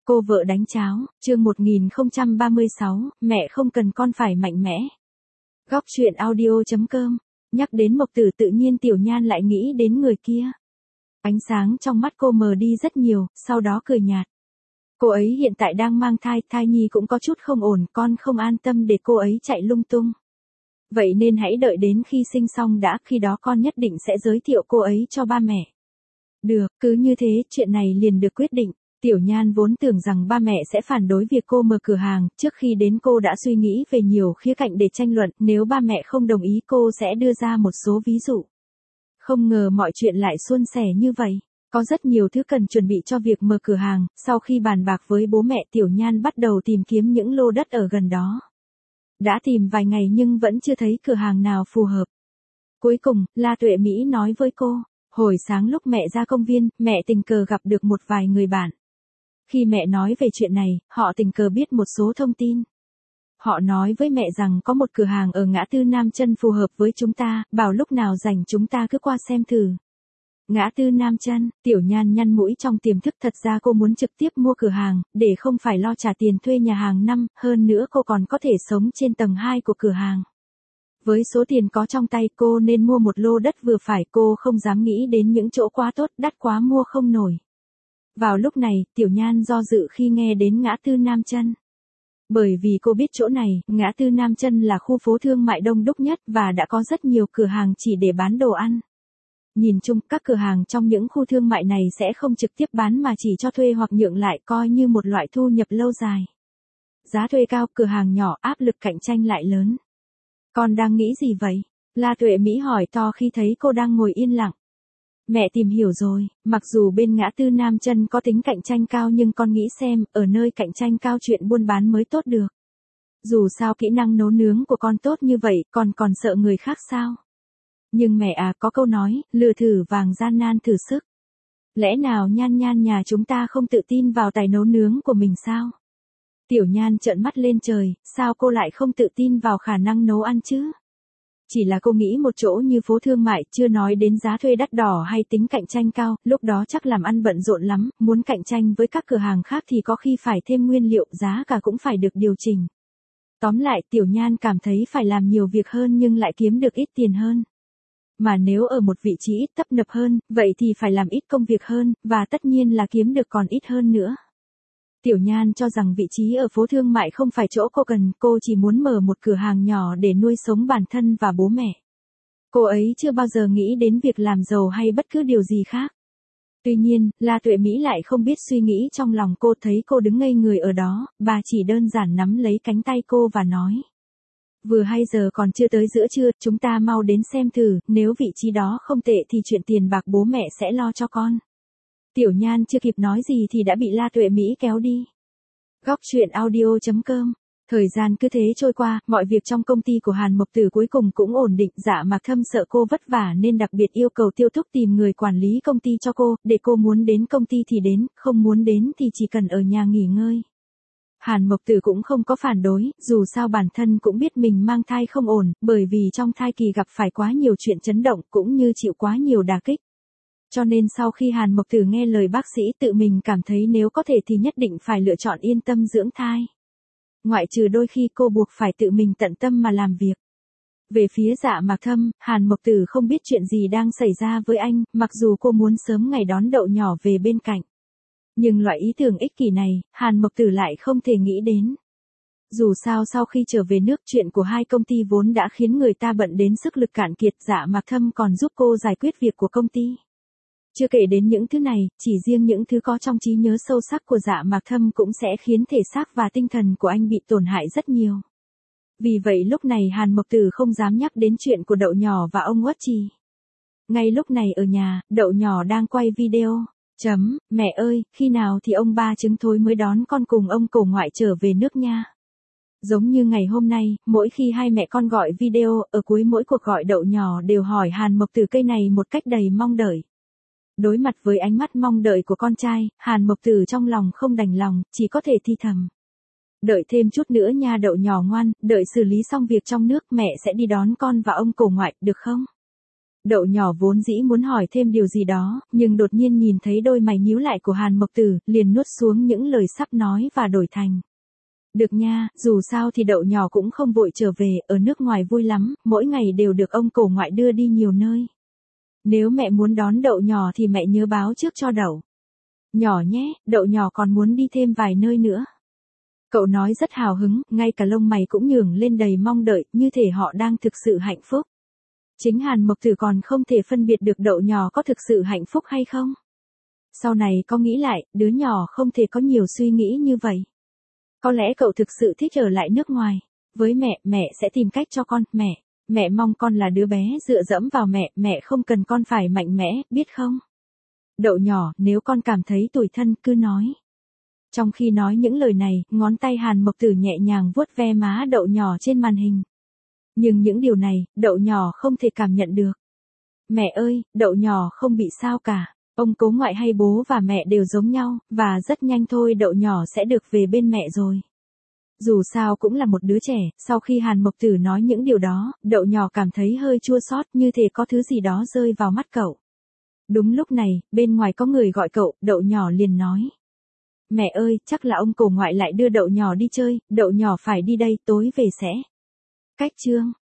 Cô vợ đánh cháo, chương 1036, mẹ không cần con phải mạnh mẽ. Góc chuyện audio.com. Nhắc đến Mộc Tử tự nhiên Tiểu Nhan lại nghĩ đến người kia. Ánh sáng trong mắt cô mờ đi rất nhiều, sau đó cười nhạt. Cô ấy hiện tại đang mang thai, thai nhi cũng có chút không ổn, con không an tâm để cô ấy chạy lung tung. Vậy nên hãy đợi đến khi sinh xong đã, khi đó con nhất định sẽ giới thiệu cô ấy cho ba mẹ. Được, cứ như thế, chuyện này liền được quyết định. Tiểu Nhan vốn tưởng rằng ba mẹ sẽ phản đối việc cô mở cửa hàng, trước khi đến cô đã suy nghĩ về nhiều khía cạnh để tranh luận, nếu ba mẹ không đồng ý cô sẽ đưa ra một số ví dụ. Không ngờ mọi chuyện lại suôn sẻ như vậy. Có rất nhiều thứ cần chuẩn bị cho việc mở cửa hàng, sau khi bàn bạc với bố mẹ Tiểu Nhan bắt đầu tìm kiếm những lô đất ở gần đó. Đã tìm vài ngày nhưng vẫn chưa thấy cửa hàng nào phù hợp. Cuối cùng, La Tuệ Mỹ nói với cô, hồi sáng lúc mẹ ra công viên, mẹ tình cờ gặp được một vài người bạn. Khi mẹ nói về chuyện này, họ tình cờ biết một số thông tin. Họ nói với mẹ rằng có một cửa hàng ở ngã tư Nam Chân phù hợp với chúng ta, bảo lúc nào rảnh chúng ta cứ qua xem thử. Ngã tư Nam Chân, Tiểu Nhan nhăn mũi trong tiềm thức, thật ra cô muốn trực tiếp mua cửa hàng, để không phải lo trả tiền thuê nhà hàng năm, hơn nữa cô còn có thể sống trên tầng 2 của cửa hàng. Với số tiền có trong tay cô nên mua một lô đất vừa phải, cô không dám nghĩ đến những chỗ quá tốt, đắt quá mua không nổi. Vào lúc này, Tiểu Nhan do dự khi nghe đến ngã tư Nam Chân. Bởi vì cô biết chỗ này, ngã tư Nam Chân là khu phố thương mại đông đúc nhất và đã có rất nhiều cửa hàng chỉ để bán đồ ăn. Nhìn chung, các cửa hàng trong những khu thương mại này sẽ không trực tiếp bán mà chỉ cho thuê hoặc nhượng lại, coi như một loại thu nhập lâu dài. Giá thuê cao, cửa hàng nhỏ, áp lực cạnh tranh lại lớn. Con đang nghĩ gì vậy? La Tuệ Mỹ hỏi to khi thấy cô đang ngồi yên lặng. Mẹ tìm hiểu rồi, mặc dù bên ngã tư Nam Chân có tính cạnh tranh cao nhưng con nghĩ xem, ở nơi cạnh tranh cao chuyện buôn bán mới tốt được. Dù sao kỹ năng nấu nướng của con tốt như vậy, con còn sợ người khác sao? Nhưng mẹ à, có câu nói, lừa thử vàng gian nan thử sức. Lẽ nào Nhan Nhan nhà chúng ta không tự tin vào tài nấu nướng của mình sao? Tiểu Nhan trợn mắt lên trời, sao cô lại không tự tin vào khả năng nấu ăn chứ? Chỉ là cô nghĩ một chỗ như phố thương mại, chưa nói đến giá thuê đắt đỏ hay tính cạnh tranh cao, lúc đó chắc làm ăn bận rộn lắm, muốn cạnh tranh với các cửa hàng khác thì có khi phải thêm nguyên liệu, giá cả cũng phải được điều chỉnh. Tóm lại, Tiểu Nhan cảm thấy phải làm nhiều việc hơn nhưng lại kiếm được ít tiền hơn. Mà nếu ở một vị trí ít tấp nập hơn, vậy thì phải làm ít công việc hơn, và tất nhiên là kiếm được còn ít hơn nữa. Tiểu Nhan cho rằng vị trí ở phố thương mại không phải chỗ cô cần, cô chỉ muốn mở một cửa hàng nhỏ để nuôi sống bản thân và bố mẹ. Cô ấy chưa bao giờ nghĩ đến việc làm giàu hay bất cứ điều gì khác. Tuy nhiên, La Tuệ Mỹ lại không biết suy nghĩ trong lòng cô, thấy cô đứng ngây người ở đó, bà chỉ đơn giản nắm lấy cánh tay cô và nói. Vừa hay giờ còn chưa tới giữa trưa, chúng ta mau đến xem thử, nếu vị trí đó không tệ thì chuyện tiền bạc bố mẹ sẽ lo cho con. Tiểu Nhan chưa kịp nói gì thì đã bị La Tuệ Mỹ kéo đi. Góc chuyện audio.com. Thời gian cứ thế trôi qua, mọi việc trong công ty của Hàn Mộc Tử cuối cùng cũng ổn định. Dạ Mạc Thâm sợ cô vất vả nên đặc biệt yêu cầu Tiêu Thúc tìm người quản lý công ty cho cô, để cô muốn đến công ty thì đến, không muốn đến thì chỉ cần ở nhà nghỉ ngơi. Hàn Mộc Tử cũng không có phản đối, dù sao bản thân cũng biết mình mang thai không ổn, bởi vì trong thai kỳ gặp phải quá nhiều chuyện chấn động cũng như chịu quá nhiều đả kích. Cho nên sau khi Hàn Mộc Tử nghe lời bác sĩ tự mình cảm thấy nếu có thể thì nhất định phải lựa chọn yên tâm dưỡng thai. Ngoại trừ đôi khi cô buộc phải tự mình tận tâm mà làm việc. Về phía Dạ Mạc Thâm, Hàn Mộc Tử không biết chuyện gì đang xảy ra với anh, mặc dù cô muốn sớm ngày đón Đậu Nhỏ về bên cạnh. Nhưng loại ý tưởng ích kỷ này, Hàn Mộc Tử lại không thể nghĩ đến. Dù sao sau khi trở về nước, chuyện của hai công ty vốn đã khiến người ta bận đến sức lực cạn kiệt, Dạ Mạc Thâm còn giúp cô giải quyết việc của công ty. Chưa kể đến những thứ này, chỉ riêng những thứ có trong trí nhớ sâu sắc của Dạ Mạc Thâm cũng sẽ khiến thể xác và tinh thần của anh bị tổn hại rất nhiều. Vì vậy lúc này Hàn Mộc Tử không dám nhắc đến chuyện của Đậu Nhỏ và ông Uất Trì. Ngay lúc này ở nhà, Đậu Nhỏ đang quay video. Mẹ ơi, khi nào thì ông ba trứng thối mới đón con cùng ông cổ ngoại trở về nước nha. Giống như ngày hôm nay, mỗi khi hai mẹ con gọi video, ở cuối mỗi cuộc gọi Đậu Nhỏ đều hỏi Hàn Mộc Tử cây này một cách đầy mong đợi. Đối mặt với ánh mắt mong đợi của con trai, Hàn Mộc Tử trong lòng không đành lòng, chỉ có thể thi thầm. Đợi thêm chút nữa nha Đậu Nhỏ ngoan, đợi xử lý xong việc trong nước mẹ sẽ đi đón con và ông cổ ngoại, được không? Đậu nhỏ vốn dĩ muốn hỏi thêm điều gì đó, nhưng đột nhiên nhìn thấy đôi mày nhíu lại của Hàn Mộc Tử, liền nuốt xuống những lời sắp nói và đổi thành. Được nha, dù sao thì đậu nhỏ cũng không vội trở về, ở nước ngoài vui lắm, mỗi ngày đều được ông cổ ngoại đưa đi nhiều nơi. Nếu mẹ muốn đón đậu nhỏ thì mẹ nhớ báo trước cho đậu nhỏ nhé, đậu nhỏ còn muốn đi thêm vài nơi nữa. Cậu nói rất hào hứng, ngay cả lông mày cũng nhướng lên đầy mong đợi, như thể họ đang thực sự hạnh phúc. Chính Hàn Mộc Tử còn không thể phân biệt được đậu nhỏ có thực sự hạnh phúc hay không. Sau này có nghĩ lại, đứa nhỏ không thể có nhiều suy nghĩ như vậy. Có lẽ cậu thực sự thích ở lại nước ngoài. Với mẹ sẽ tìm cách cho con, mẹ mong con là đứa bé dựa dẫm vào mẹ không cần con phải mạnh mẽ, biết không? Đậu nhỏ, nếu con cảm thấy tủi thân, cứ nói. Trong khi nói những lời này, ngón tay Hàn Mộc Tử nhẹ nhàng vuốt ve má đậu nhỏ trên màn hình. Nhưng những điều này, đậu nhỏ không thể cảm nhận được. Mẹ ơi, đậu nhỏ không bị sao cả. Ông cố ngoại hay bố và mẹ đều giống nhau, và rất nhanh thôi đậu nhỏ sẽ được về bên mẹ rồi. Dù sao cũng là một đứa trẻ, sau khi Hàn Mộc Tử nói những điều đó, đậu nhỏ cảm thấy hơi chua xót, như thể có thứ gì đó rơi vào mắt cậu. Đúng lúc này, bên ngoài có người gọi cậu, đậu nhỏ liền nói. Mẹ ơi, chắc là ông cổ ngoại lại đưa đậu nhỏ đi chơi, đậu nhỏ phải đi đây, tối về sẽ. Cách chương